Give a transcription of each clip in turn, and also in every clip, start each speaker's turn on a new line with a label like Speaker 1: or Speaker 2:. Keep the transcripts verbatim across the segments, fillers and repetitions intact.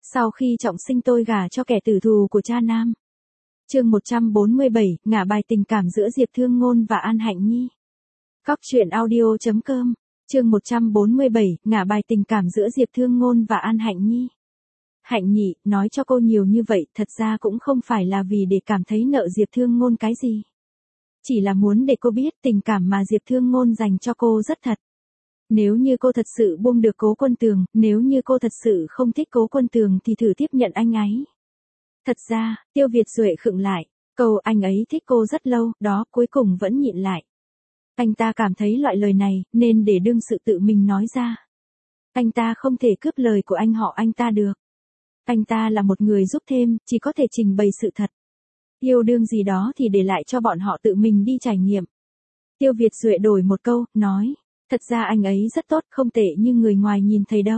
Speaker 1: Sau khi trọng sinh tôi gả cho kẻ tử thù của cha nam. Chương một trăm bốn mươi bảy, ngả bài tình cảm giữa Diệp Thương Ngôn và An Hạnh Nhi. Cóc truyện audio chấm com. Chương một trăm bốn mươi bảy, ngả bài tình cảm giữa Diệp Thương Ngôn và An Hạnh Nhi. Hạnh Nhị, nói cho cô nhiều như vậy, thật ra cũng không phải là vì để cảm thấy nợ Diệp Thương Ngôn cái gì. Chỉ là muốn để cô biết tình cảm mà Diệp Thương Ngôn dành cho cô rất thật. Nếu như cô thật sự buông được Cố Quân Tường, nếu như cô thật sự không thích Cố Quân Tường thì thử tiếp nhận anh ấy. Thật ra, Tiêu Việt Duệ khựng lại, câu anh ấy thích cô rất lâu, đó cuối cùng vẫn nhịn lại. Anh ta cảm thấy loại lời này, nên để đương sự tự mình nói ra. Anh ta không thể cướp lời của anh họ anh ta được. Anh ta là một người giúp thêm, chỉ có thể trình bày sự thật. Yêu đương gì đó thì để lại cho bọn họ tự mình đi trải nghiệm. Tiêu Việt Duệ đổi một câu, nói. Thật ra anh ấy rất tốt, không tệ như người ngoài nhìn thấy đâu.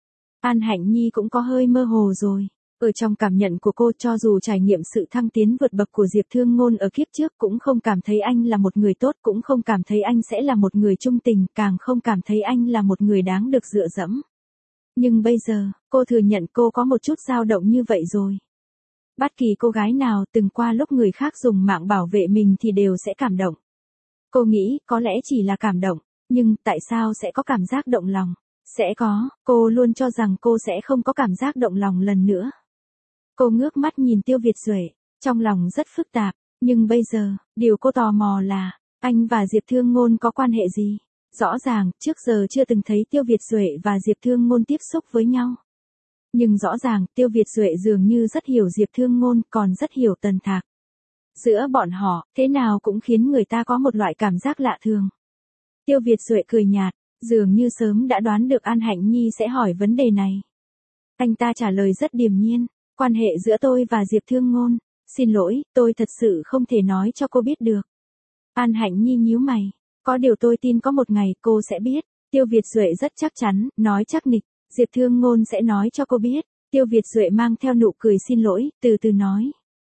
Speaker 1: An Hạnh Nhi cũng có hơi mơ hồ rồi. Ở trong cảm nhận của cô, cho dù trải nghiệm sự thăng tiến vượt bậc của Diệp Thương Ngôn ở kiếp trước, cũng không cảm thấy anh là một người tốt, cũng không cảm thấy anh sẽ là một người trung tình, càng không cảm thấy anh là một người đáng được dựa dẫm. Nhưng bây giờ, cô thừa nhận cô có một chút dao động như vậy rồi. Bất kỳ cô gái nào từng qua lúc người khác dùng mạng bảo vệ mình thì đều sẽ cảm động. Cô nghĩ có lẽ chỉ là cảm động, nhưng tại sao sẽ có cảm giác động lòng? Sẽ có, cô luôn cho rằng cô sẽ không có cảm giác động lòng lần nữa. Cô ngước mắt nhìn Tiêu Việt Duệ, trong lòng rất phức tạp, nhưng bây giờ, điều cô tò mò là, anh và Diệp Thương Ngôn có quan hệ gì? Rõ ràng, trước giờ chưa từng thấy Tiêu Việt Duệ và Diệp Thương Ngôn tiếp xúc với nhau. Nhưng rõ ràng, Tiêu Việt Duệ dường như rất hiểu Diệp Thương Ngôn, còn rất hiểu Tần Thạc. Giữa bọn họ, thế nào cũng khiến người ta có một loại cảm giác lạ thường. Tiêu Việt Duệ cười nhạt, dường như sớm đã đoán được An Hạnh Nhi sẽ hỏi vấn đề này. Anh ta trả lời rất điềm nhiên, quan hệ giữa tôi và Diệp Thương Ngôn, xin lỗi, tôi thật sự không thể nói cho cô biết được. An Hạnh Nhi nhíu mày, có điều tôi tin có một ngày cô sẽ biết. Tiêu Việt Duệ rất chắc chắn, nói chắc nịch, Diệp Thương Ngôn sẽ nói cho cô biết. Tiêu Việt Duệ mang theo nụ cười xin lỗi, từ từ nói.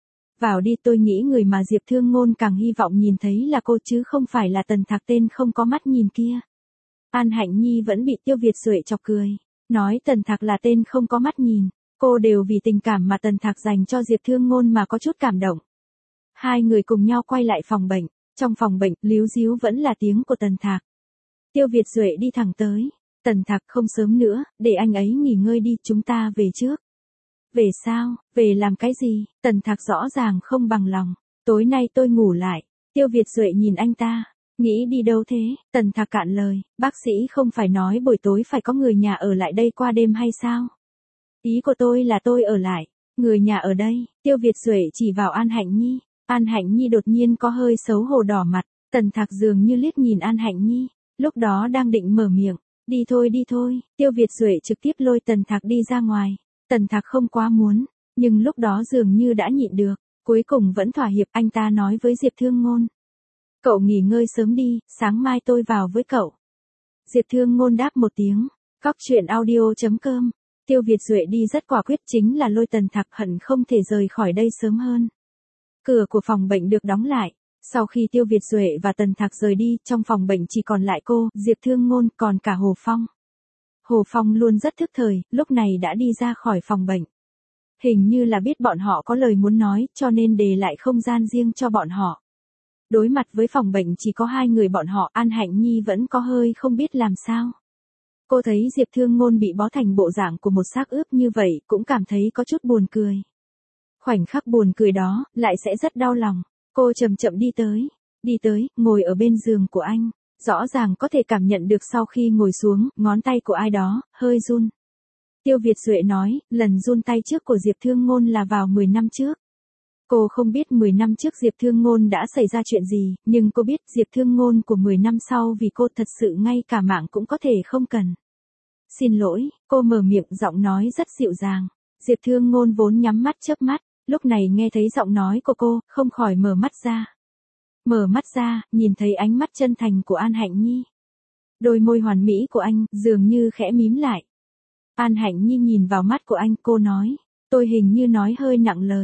Speaker 1: Vào đi, tôi nghĩ người mà Diệp Thương Ngôn càng hy vọng nhìn thấy là cô chứ không phải là Tần Thạc tên không có mắt nhìn kia. An Hạnh Nhi vẫn bị Tiêu Việt Duệ chọc cười, nói Tần Thạc là tên không có mắt nhìn, cô đều vì tình cảm mà Tần Thạc dành cho Diệp Thương Ngôn mà có chút cảm động. Hai người cùng nhau quay lại phòng bệnh, trong phòng bệnh, líu díu vẫn là tiếng của Tần Thạc. Tiêu Việt Duệ đi thẳng tới, Tần Thạc không sớm nữa, để anh ấy nghỉ ngơi đi, chúng ta về trước. Về sao, về làm cái gì? Tần Thạc rõ ràng không bằng lòng, tối nay tôi ngủ lại. Tiêu Việt Duệ nhìn anh ta, nghĩ đi đâu thế? Tần Thạc cạn lời, bác sĩ không phải nói buổi tối phải có người nhà ở lại đây qua đêm hay sao? Ý của tôi là tôi ở lại, người nhà ở đây. Tiêu Việt Duệ chỉ vào An Hạnh Nhi. An Hạnh Nhi đột nhiên có hơi xấu hổ đỏ mặt, Tần Thạc dường như liếc nhìn An Hạnh Nhi, lúc đó đang định mở miệng, đi thôi đi thôi. Tiêu Việt Duệ trực tiếp lôi Tần Thạc đi ra ngoài. Tần Thạc không quá muốn, nhưng lúc đó dường như đã nhịn được, cuối cùng vẫn thỏa hiệp. Anh ta nói với Diệp Thương Ngôn. Cậu nghỉ ngơi sớm đi, sáng mai tôi vào với cậu. Diệp Thương Ngôn đáp một tiếng, cóc truyện audio chấm com. Tiêu Việt Duệ đi rất quả quyết, chính là lôi Tần Thạc hận không thể rời khỏi đây sớm hơn. Cửa của phòng bệnh được đóng lại, sau khi Tiêu Việt Duệ và Tần Thạc rời đi, trong phòng bệnh chỉ còn lại cô, Diệp Thương Ngôn, còn cả Hồ Phong. Hồ Phong luôn rất thức thời, lúc này đã đi ra khỏi phòng bệnh. Hình như là biết bọn họ có lời muốn nói, cho nên để lại không gian riêng cho bọn họ. Đối mặt với phòng bệnh chỉ có hai người bọn họ, An Hạnh Nhi vẫn có hơi không biết làm sao. Cô thấy Diệp Thương Ngôn bị bó thành bộ dạng của một xác ướp như vậy, cũng cảm thấy có chút buồn cười. Khoảnh khắc buồn cười đó, lại sẽ rất đau lòng. Cô chậm chậm đi tới, đi tới, ngồi ở bên giường của anh. Rõ ràng có thể cảm nhận được sau khi ngồi xuống, ngón tay của ai đó, hơi run. Tiêu Việt Duệ nói, lần run tay trước của Diệp Thương Ngôn là vào mười năm trước. Cô không biết mười năm trước Diệp Thương Ngôn đã xảy ra chuyện gì, nhưng cô biết Diệp Thương Ngôn của mười năm sau vì cô thật sự ngay cả mạng cũng có thể không cần. Xin lỗi, cô mở miệng, giọng nói rất dịu dàng. Diệp Thương Ngôn vốn nhắm mắt chớp mắt, lúc này nghe thấy giọng nói của cô, không khỏi mở mắt ra. Mở mắt ra, nhìn thấy ánh mắt chân thành của An Hạnh Nhi. Đôi môi hoàn mỹ của anh, dường như khẽ mím lại. An Hạnh Nhi nhìn vào mắt của anh, cô nói, tôi hình như nói hơi nặng lời.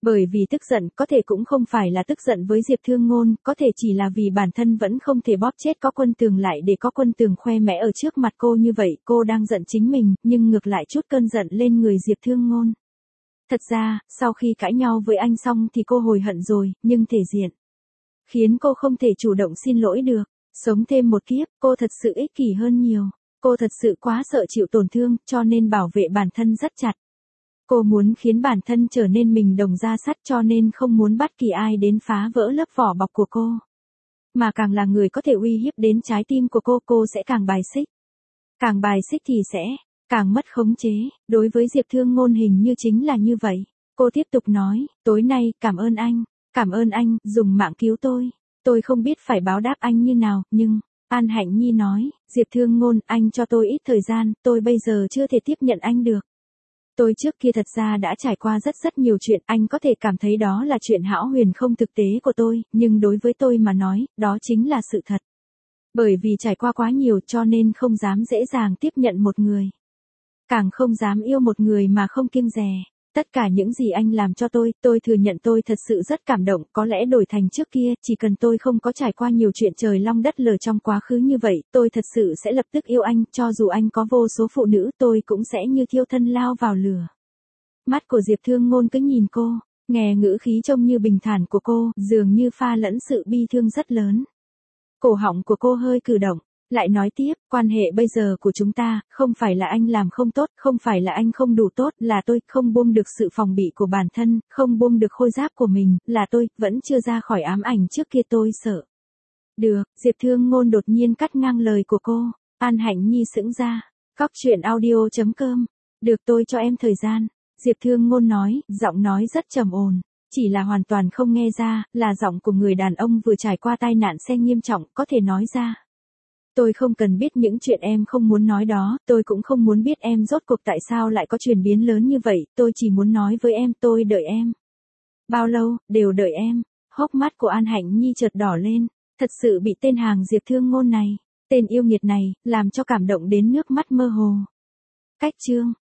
Speaker 1: Bởi vì tức giận, có thể cũng không phải là tức giận với Diệp Thương Ngôn, có thể chỉ là vì bản thân vẫn không thể bóp chết Có Quân Tường lại để Có Quân Tường khoe mẽ ở trước mặt cô như vậy, cô đang giận chính mình, nhưng ngược lại chút cơn giận lên người Diệp Thương Ngôn. Thật ra, sau khi cãi nhau với anh xong thì cô hối hận rồi, nhưng thể diện khiến cô không thể chủ động xin lỗi được. Sống thêm một kiếp, cô thật sự ích kỷ hơn nhiều. Cô thật sự quá sợ chịu tổn thương, cho nên bảo vệ bản thân rất chặt. Cô muốn khiến bản thân trở nên mình đồng da sắt, cho nên không muốn bất kỳ ai đến phá vỡ lớp vỏ bọc của cô. Mà càng là người có thể uy hiếp đến trái tim của cô, cô sẽ càng bài xích. Càng bài xích thì sẽ càng mất khống chế. Đối với Diệp Thương Ngôn hình như chính là như vậy. Cô tiếp tục nói, tối nay, cảm ơn anh. Cảm ơn anh, dùng mạng cứu tôi. Tôi không biết phải báo đáp anh như nào, nhưng... An Hạnh Nhi nói, Diệp Thương Ngôn, anh cho tôi ít thời gian, tôi bây giờ chưa thể tiếp nhận anh được. Tôi trước kia thật ra đã trải qua rất rất nhiều chuyện, anh có thể cảm thấy đó là chuyện hão huyền không thực tế của tôi, nhưng đối với tôi mà nói, đó chính là sự thật. Bởi vì trải qua quá nhiều cho nên không dám dễ dàng tiếp nhận một người. Càng không dám yêu một người mà không kiêng dè. Tất cả những gì anh làm cho tôi, tôi thừa nhận tôi thật sự rất cảm động, có lẽ đổi thành trước kia, chỉ cần tôi không có trải qua nhiều chuyện trời long đất lở trong quá khứ như vậy, tôi thật sự sẽ lập tức yêu anh, cho dù anh có vô số phụ nữ, tôi cũng sẽ như thiêu thân lao vào lửa. Mắt của Diệp Thương Ngôn cứ nhìn cô, nghe ngữ khí trông như bình thản của cô, dường như pha lẫn sự bi thương rất lớn. Cổ họng của cô hơi cử động. Lại nói tiếp, quan hệ bây giờ của chúng ta, không phải là anh làm không tốt, không phải là anh không đủ tốt, là tôi không buông được sự phòng bị của bản thân, không buông được khôi giáp của mình, là tôi, vẫn chưa ra khỏi ám ảnh trước kia tôi sợ. Được, Diệp Thương Ngôn đột nhiên cắt ngang lời của cô, An Hạnh Nhi sững ra, Cóc Truyện Audio chấm com, được tôi cho em thời gian, Diệp Thương Ngôn nói, giọng nói rất trầm ổn. Chỉ là hoàn toàn không nghe ra, là giọng của người đàn ông vừa trải qua tai nạn xe nghiêm trọng, có thể nói ra. Tôi không cần biết những chuyện em không muốn nói đó, tôi cũng không muốn biết em rốt cuộc tại sao lại có chuyển biến lớn như vậy, tôi chỉ muốn nói với em, tôi đợi em. Bao lâu, đều đợi em. Hốc mắt của An Hạnh Nhi chợt đỏ lên, thật sự bị tên hàng Diệp Thương Ngôn này, tên yêu nghiệt này, làm cho cảm động đến nước mắt mơ hồ. Cách chương